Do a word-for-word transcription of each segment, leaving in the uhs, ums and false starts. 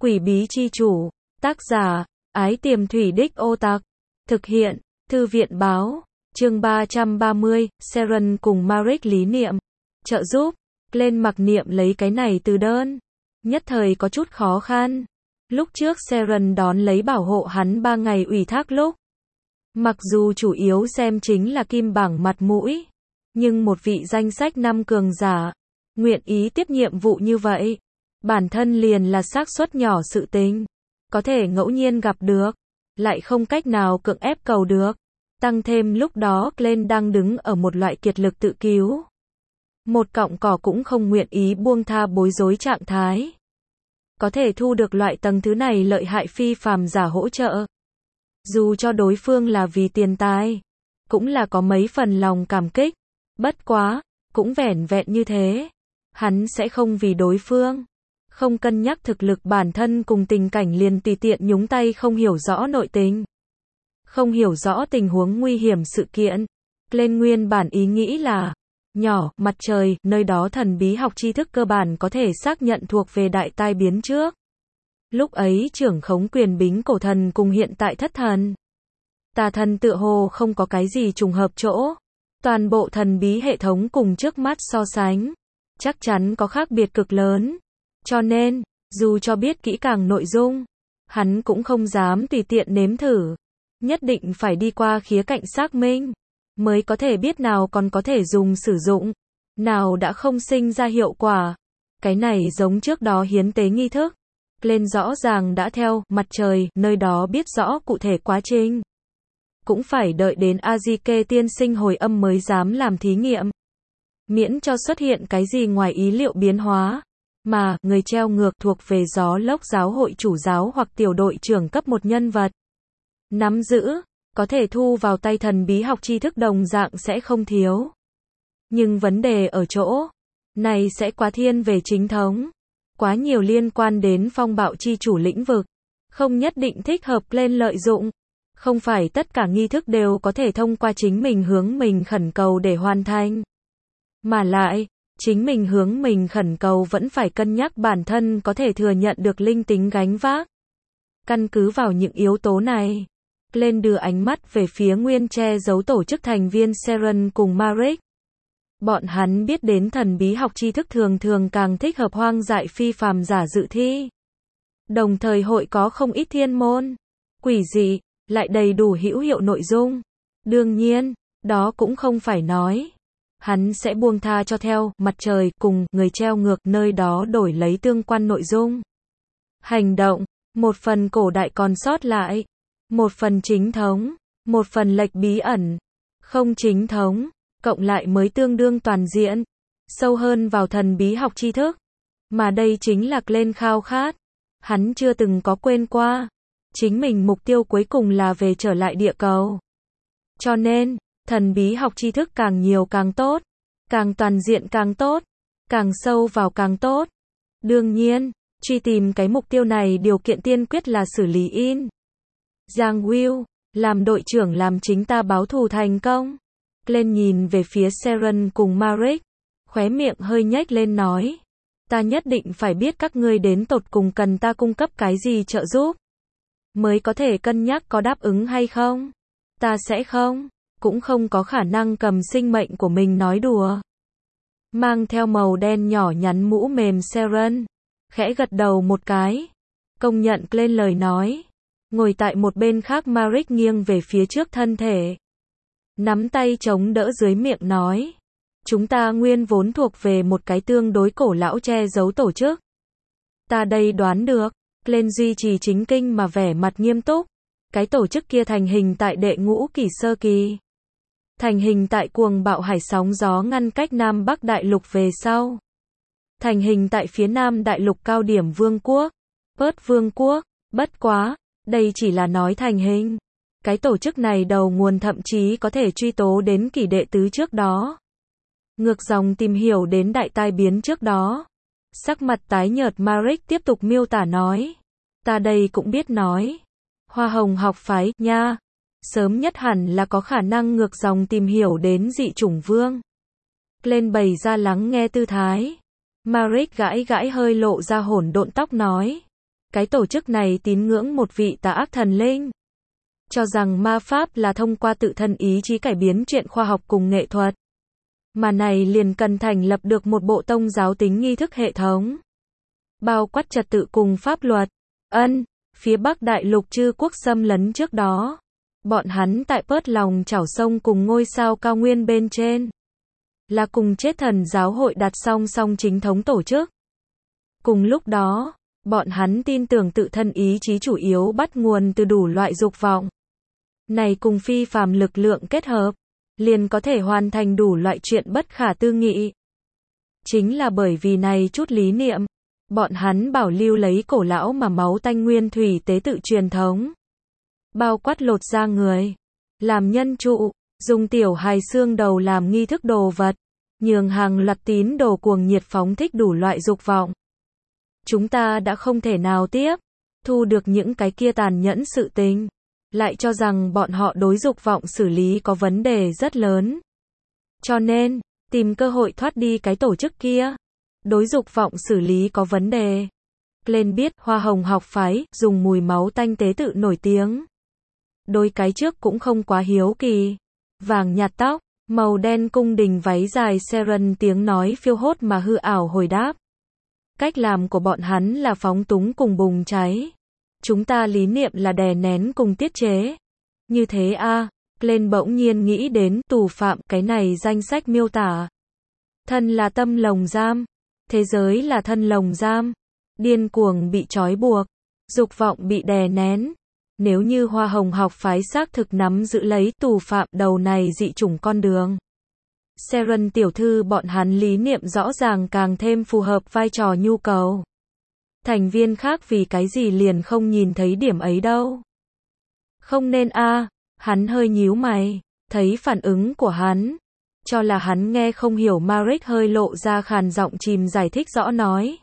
Quỷ bí chi chủ. Tác giả, Ái Tiềm Thủy Đích Ô Tạc. Thực hiện, Thư viện báo. Chương ba trăm ba mươi, Seren cùng Marek lý niệm. Trợ giúp. Lên mặc niệm lấy cái này từ đơn. Nhất thời có chút khó khăn. Lúc trước Seren đón lấy bảo hộ hắn ba ngày ủy thác lúc. Mặc dù chủ yếu xem chính là kim bảng mặt mũi. Nhưng một vị danh sách năm cường giả. Nguyện ý tiếp nhiệm vụ như vậy. Bản thân liền là xác suất nhỏ sự tình. Có thể ngẫu nhiên gặp được. Lại không cách nào cưỡng ép cầu được. Tăng thêm lúc đó Glenn đang đứng ở một loại kiệt lực tự cứu. Một cọng cỏ cũng không nguyện ý buông tha bối rối trạng thái. Có thể thu được loại tầng thứ này lợi hại phi phàm giả hỗ trợ. Dù cho đối phương là vì tiền tài. Cũng là có mấy phần lòng cảm kích. Bất quá, cũng vẻn vẹn như thế. Hắn sẽ không vì đối phương. Không cân nhắc thực lực bản thân cùng tình cảnh liền tùy tiện nhúng tay không hiểu rõ nội tình. Không hiểu rõ tình huống nguy hiểm sự kiện. Lên nguyên bản ý nghĩ là, nhỏ, mặt trời, nơi đó thần bí học tri thức cơ bản có thể xác nhận thuộc về đại tai biến trước. Lúc ấy trưởng khống quyền bính cổ thần cùng hiện tại thất thần. Tà thần tựa hồ không có cái gì trùng hợp chỗ. Toàn bộ thần bí hệ thống cùng trước mắt so sánh. Chắc chắn có khác biệt cực lớn. Cho nên, dù cho biết kỹ càng nội dung, hắn cũng không dám tùy tiện nếm thử. Nhất định phải đi qua khía cạnh xác minh, mới có thể biết nào còn có thể dùng sử dụng, nào đã không sinh ra hiệu quả. Cái này giống trước đó hiến tế nghi thức. Lên rõ ràng đã theo mặt trời, nơi đó biết rõ cụ thể quá trình. Cũng phải đợi đến A-di-kê tiên sinh hồi âm mới dám làm thí nghiệm. Miễn cho xuất hiện cái gì ngoài ý liệu biến hóa. Mà, người treo ngược thuộc về gió lốc giáo hội chủ giáo hoặc tiểu đội trưởng cấp một nhân vật. Nắm giữ, có thể thu vào tay thần bí học tri thức đồng dạng sẽ không thiếu. Nhưng vấn đề ở chỗ, này sẽ quá thiên về chính thống. Quá nhiều liên quan đến phong bạo chi chủ lĩnh vực. Không nhất định thích hợp lên lợi dụng. Không phải tất cả nghi thức đều có thể thông qua chính mình hướng mình khẩn cầu để hoàn thành. Mà lại, chính mình hướng mình khẩn cầu vẫn phải cân nhắc bản thân có thể thừa nhận được linh tính gánh vác. Căn cứ vào những yếu tố này, lên đưa ánh mắt về phía nguyên che giấu tổ chức thành viên Seren cùng Marek. Bọn hắn biết đến thần bí học tri thức thường thường càng thích hợp hoang dại phi phàm giả dự thi. Đồng thời hội có không ít thiên môn, quỷ dị, lại đầy đủ hữu hiệu nội dung. Đương nhiên, đó cũng không phải nói hắn sẽ buông tha cho theo mặt trời cùng người treo ngược nơi đó đổi lấy tương quan nội dung. Hành động, một phần cổ đại còn sót lại, một phần chính thống, một phần lệch bí ẩn, không chính thống, cộng lại mới tương đương toàn diện, sâu hơn vào thần bí học tri thức. Mà đây chính là Glenn khao khát. Hắn chưa từng có quên qua. Chính mình mục tiêu cuối cùng là về trở lại địa cầu. Cho nên, thần bí học tri thức càng nhiều càng tốt, càng toàn diện càng tốt, càng sâu vào càng tốt. Đương nhiên, truy tìm cái mục tiêu này điều kiện tiên quyết là xử lý in. Giang Will, làm đội trưởng làm chính ta báo thù thành công. Lên nhìn về phía Seren cùng Marek, khóe miệng hơi nhếch lên nói. Ta nhất định phải biết các ngươi đến tột cùng cần ta cung cấp cái gì trợ giúp. Mới có thể cân nhắc có đáp ứng hay không. Ta sẽ không, cũng không có khả năng cầm sinh mệnh của mình nói đùa. Mang theo màu đen nhỏ nhắn mũ mềm Seren, khẽ gật đầu một cái. Công nhận lên lời nói. Ngồi tại một bên khác Marek nghiêng về phía trước thân thể. Nắm tay chống đỡ dưới miệng nói. Chúng ta nguyên vốn thuộc về một cái tương đối cổ lão che giấu tổ chức. Ta đây đoán được. Lên duy trì chính kinh mà vẻ mặt nghiêm túc. Cái tổ chức kia thành hình tại đệ ngũ kỷ sơ kỳ. Thành hình tại cuồng bạo hải sóng gió ngăn cách Nam Bắc Đại Lục về sau. Thành hình tại phía Nam Đại Lục cao điểm Vương quốc. Pớt Vương quốc. Bất quá, đây chỉ là nói thành hình. Cái tổ chức này đầu nguồn thậm chí có thể truy tố đến kỷ đệ tứ trước đó. Ngược dòng tìm hiểu đến đại tai biến trước đó. Sắc mặt tái nhợt Marek tiếp tục miêu tả nói. Ta đây cũng biết nói. Hoa hồng học phái, nha. Sớm nhất hẳn là có khả năng ngược dòng tìm hiểu đến dị chủng vương. Lên bày ra lắng nghe tư thái. Marek gãi gãi hơi lộ ra hỗn độn tóc nói. Cái tổ chức này tín ngưỡng một vị tà ác thần linh, cho rằng ma pháp là thông qua tự thân ý chí cải biến chuyện khoa học cùng nghệ thuật. Mà này liền cần thành lập được một bộ tông giáo tính nghi thức hệ thống, bao quát trật tự cùng pháp luật. Ân, phía Bắc Đại lục chư quốc xâm lấn trước đó, bọn hắn tại Pớt lòng chảo sông cùng ngôi sao cao nguyên bên trên, là cùng chết thần giáo hội đặt song song chính thống tổ chức. Cùng lúc đó, bọn hắn tin tưởng tự thân ý chí chủ yếu bắt nguồn từ đủ loại dục vọng. Này cùng phi phàm lực lượng kết hợp, liền có thể hoàn thành đủ loại chuyện bất khả tư nghị. Chính là bởi vì này chút lý niệm, bọn hắn bảo lưu lấy cổ lão mà máu tanh nguyên thủy tế tự truyền thống. Bao quát lột da người, làm nhân trụ, dùng tiểu hài xương đầu làm nghi thức đồ vật, nhường hàng loạt tín đồ cuồng nhiệt phóng thích đủ loại dục vọng. Chúng ta đã không thể nào tiếp thu được những cái kia tàn nhẫn sự tình, lại cho rằng bọn họ đối dục vọng xử lý có vấn đề rất lớn. Cho nên, tìm cơ hội thoát đi cái tổ chức kia. Đối dục vọng xử lý có vấn đề. Glenn biết Hoa Hồng học phái dùng mùi máu tanh tế tự nổi tiếng. Đôi cái trước cũng không quá hiếu kỳ. Vàng nhạt tóc, màu đen cung đình váy dài Seren tiếng nói phiêu hốt mà hư ảo hồi đáp. Cách làm của bọn hắn là phóng túng cùng bùng cháy. Chúng ta lý niệm là đè nén cùng tiết chế. Như thế a à, Glenn bỗng nhiên nghĩ đến tù phạm, cái này danh sách miêu tả. Thân là tâm lồng giam, thế giới là thân lồng giam, điên cuồng bị trói buộc, dục vọng bị đè nén. Nếu như Hoa Hồng học phái xác thực nắm giữ lấy tù phạm đầu này dị chủng con đường, Seren tiểu thư bọn hắn lý niệm rõ ràng càng thêm phù hợp vai trò nhu cầu. Thành viên khác vì cái gì liền không nhìn thấy điểm ấy đâu. Không nên a à, hắn hơi nhíu mày, thấy phản ứng của hắn, cho là hắn nghe không hiểu. Marek hơi lộ ra khàn giọng chìm giải thích rõ nói.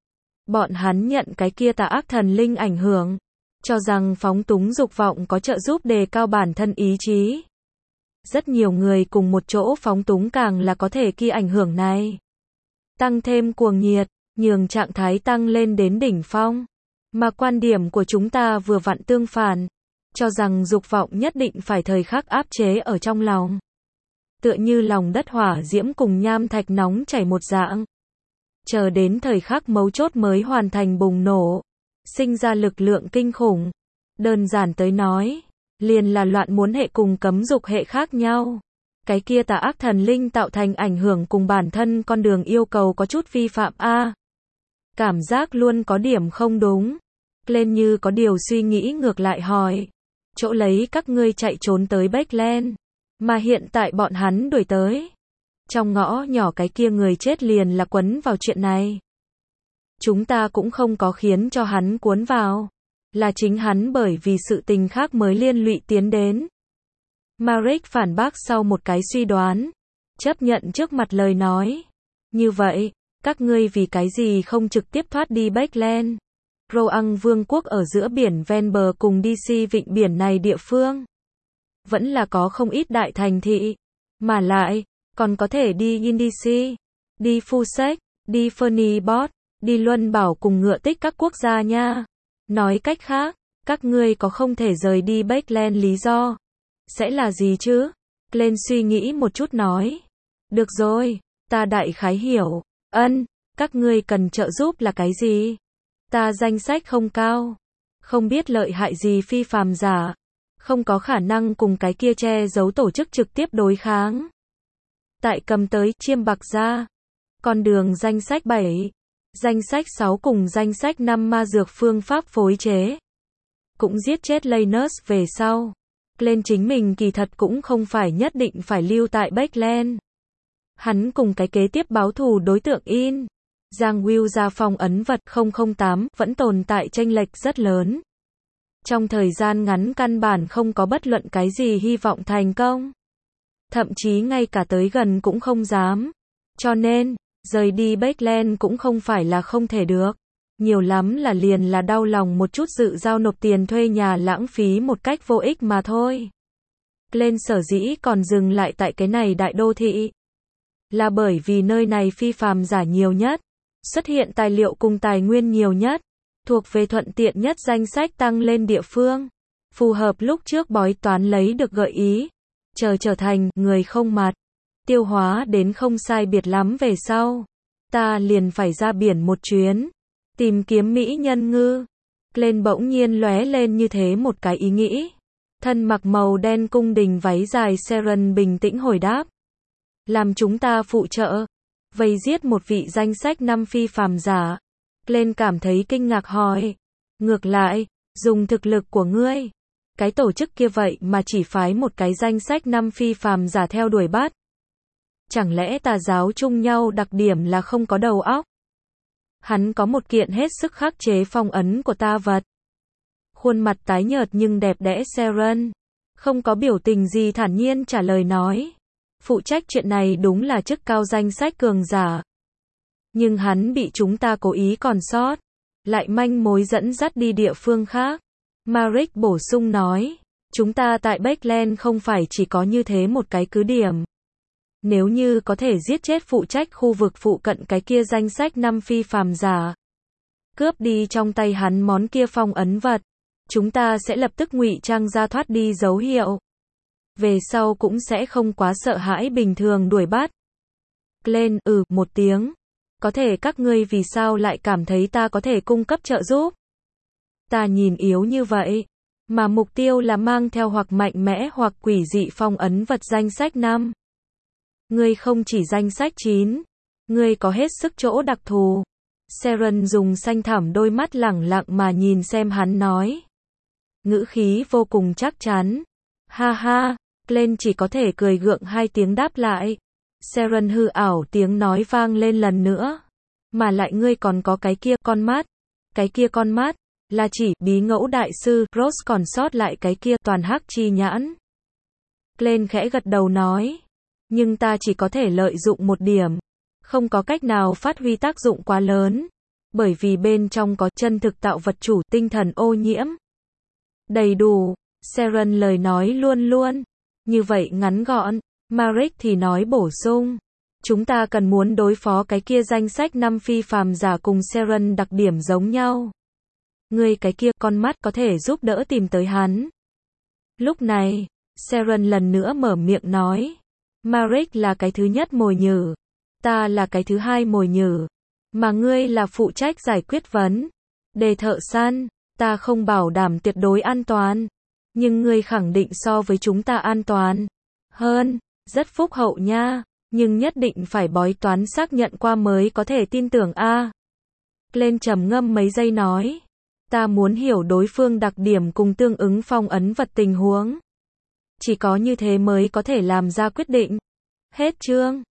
Bọn hắn nhận cái kia tà ác thần linh ảnh hưởng, cho rằng phóng túng dục vọng có trợ giúp đề cao bản thân ý chí. Rất nhiều người cùng một chỗ phóng túng càng là có thể kia ảnh hưởng này. Tăng thêm cuồng nhiệt, nhường trạng thái tăng lên đến đỉnh phong. Mà quan điểm của chúng ta vừa vặn tương phản, cho rằng dục vọng nhất định phải thời khắc áp chế ở trong lòng. Tựa như lòng đất hỏa diễm cùng nham thạch nóng chảy một dạng. Chờ đến thời khắc mấu chốt mới hoàn thành bùng nổ, sinh ra lực lượng kinh khủng. Đơn giản tới nói, liền là loạn muốn hệ cùng cấm dục hệ khác nhau. Cái kia tà ác thần linh tạo thành ảnh hưởng cùng bản thân con đường yêu cầu có chút vi phạm a. À, cảm giác luôn có điểm không đúng. Glenn như có điều suy nghĩ ngược lại hỏi. Chỗ lấy các ngươi chạy trốn tới Backland, mà hiện tại bọn hắn đuổi tới. Trong ngõ nhỏ cái kia người chết liền là quấn vào chuyện này. Chúng ta cũng không có khiến cho hắn cuốn vào. Là chính hắn bởi vì sự tình khác mới liên lụy tiến đến. Marek phản bác sau một cái suy đoán. Chấp nhận trước mặt lời nói. Như vậy, các ngươi vì cái gì không trực tiếp thoát đi Backland? Roang vương quốc ở giữa biển ven bờ cùng đê xê vịnh biển này địa phương. Vẫn là có không ít đại thành thị. Mà lại, còn có thể đi Indici, đi Fusek, đi Fernibot, đi Luân Bảo cùng ngựa tích các quốc gia nha. Nói cách khác, các ngươi có không thể rời đi Backland lý do? Sẽ là gì chứ? Glenn suy nghĩ một chút nói. Được rồi, ta đại khái hiểu. Ân, các ngươi cần trợ giúp là cái gì? Ta danh sách không cao. Không biết lợi hại gì phi phàm giả. Không có khả năng cùng cái kia che giấu tổ chức trực tiếp đối kháng. Tại cầm tới chiêm bạc ra. Con đường danh sách bảy. Danh sách sáu cùng danh sách năm ma dược phương pháp phối chế. Cũng giết chết Lanus về sau. Glenn chính mình kỳ thật cũng không phải nhất định phải lưu tại Backland. Hắn cùng cái kế tiếp báo thù đối tượng in. Giang Will ra phong ấn vật không không tám vẫn tồn tại chênh lệch rất lớn. Trong thời gian ngắn căn bản không có bất luận cái gì hy vọng thành công. Thậm chí ngay cả tới gần cũng không dám. Cho nên, rời đi Backland cũng không phải là không thể được. Nhiều lắm là liền là đau lòng một chút dự giao nộp tiền thuê nhà lãng phí một cách vô ích mà thôi. Glenn sở dĩ còn dừng lại tại cái này đại đô thị. Là bởi vì nơi này phi phàm giả nhiều nhất. Xuất hiện tài liệu cùng tài nguyên nhiều nhất. thuộc về thuận tiện nhất danh sách tăng lên địa phương. Phù hợp lúc trước bói toán lấy được gợi ý. Chờ trở thành người không mặt. Tiêu hóa đến không sai biệt lắm về sau. Ta liền phải ra biển một chuyến. Tìm kiếm mỹ nhân ngư. Glenn bỗng nhiên lóe lên như thế một cái ý nghĩ. Thân mặc màu đen cung đình váy dài Sharon bình tĩnh hồi đáp. Làm chúng ta phụ trợ. Vây giết một vị danh sách năm phi phàm giả. Glenn cảm thấy kinh ngạc hỏi. Ngược lại, dùng thực lực của ngươi. Cái tổ chức kia vậy mà chỉ phái một cái danh sách năm phi phàm giả theo đuổi bắt. Chẳng lẽ tà giáo chung nhau đặc điểm là không có đầu óc? Hắn có một kiện hết sức khắc chế phong ấn của ta vật. Khuôn mặt tái nhợt nhưng đẹp đẽ Sharon. Không có biểu tình gì thản nhiên trả lời nói. Phụ trách chuyện này đúng là chức cao danh sách cường giả. Nhưng hắn bị chúng ta cố ý còn sót. Lại manh mối dẫn dắt đi địa phương khác. Marek bổ sung nói. Chúng ta tại Backland không phải chỉ có như thế một cái cứ điểm. Nếu như có thể giết chết phụ trách khu vực phụ cận cái kia danh sách năm phi phàm giả. Cướp đi trong tay hắn món kia phong ấn vật. Chúng ta sẽ lập tức ngụy trang ra thoát đi dấu hiệu. Về sau cũng sẽ không quá sợ hãi bình thường đuổi bắt. Glenn, ừ, một tiếng. Có thể các ngươi vì sao lại cảm thấy ta có thể cung cấp trợ giúp? Ta nhìn yếu như vậy. Mà mục tiêu là mang theo hoặc mạnh mẽ hoặc quỷ dị phong ấn vật danh sách năm. Ngươi không chỉ danh sách chín. Ngươi có hết sức chỗ đặc thù. Sharon dùng xanh thẳm đôi mắt lẳng lặng mà nhìn xem hắn nói. Ngữ khí vô cùng chắc chắn. Ha ha, Glenn chỉ có thể cười gượng hai tiếng đáp lại. Sharon hư ảo tiếng nói vang lên lần nữa. Mà lại ngươi còn có cái kia con mắt. Cái kia con mắt, là chỉ bí ngẫu đại sư, Rose còn sót lại cái kia toàn hắc chi nhãn. Glenn khẽ gật đầu nói. Nhưng ta chỉ có thể lợi dụng một điểm. Không có cách nào phát huy tác dụng quá lớn. Bởi vì bên trong có chân thực tạo vật chủ tinh thần ô nhiễm. Đầy đủ. Sharon lời nói luôn luôn. Như vậy ngắn gọn. Marek thì nói bổ sung. Chúng ta cần muốn đối phó cái kia danh sách năm phi phàm giả cùng Sharon đặc điểm giống nhau. Ngươi cái kia con mắt có thể giúp đỡ tìm tới hắn. Lúc này, Sharon lần nữa mở miệng nói. Marek là cái thứ nhất mồi nhử. Ta là cái thứ hai mồi nhử. Mà ngươi là phụ trách giải quyết vấn đề thợ săn. Ta không bảo đảm tuyệt đối an toàn. Nhưng ngươi khẳng định so với chúng ta an toàn hơn. Rất phúc hậu nha. Nhưng nhất định phải bói toán xác nhận qua mới có thể tin tưởng a. À. Glenn trầm ngâm mấy giây nói. Ta muốn hiểu đối phương đặc điểm cùng tương ứng phong ấn vật tình huống. Chỉ có như thế mới có thể làm ra quyết định. Hết chương.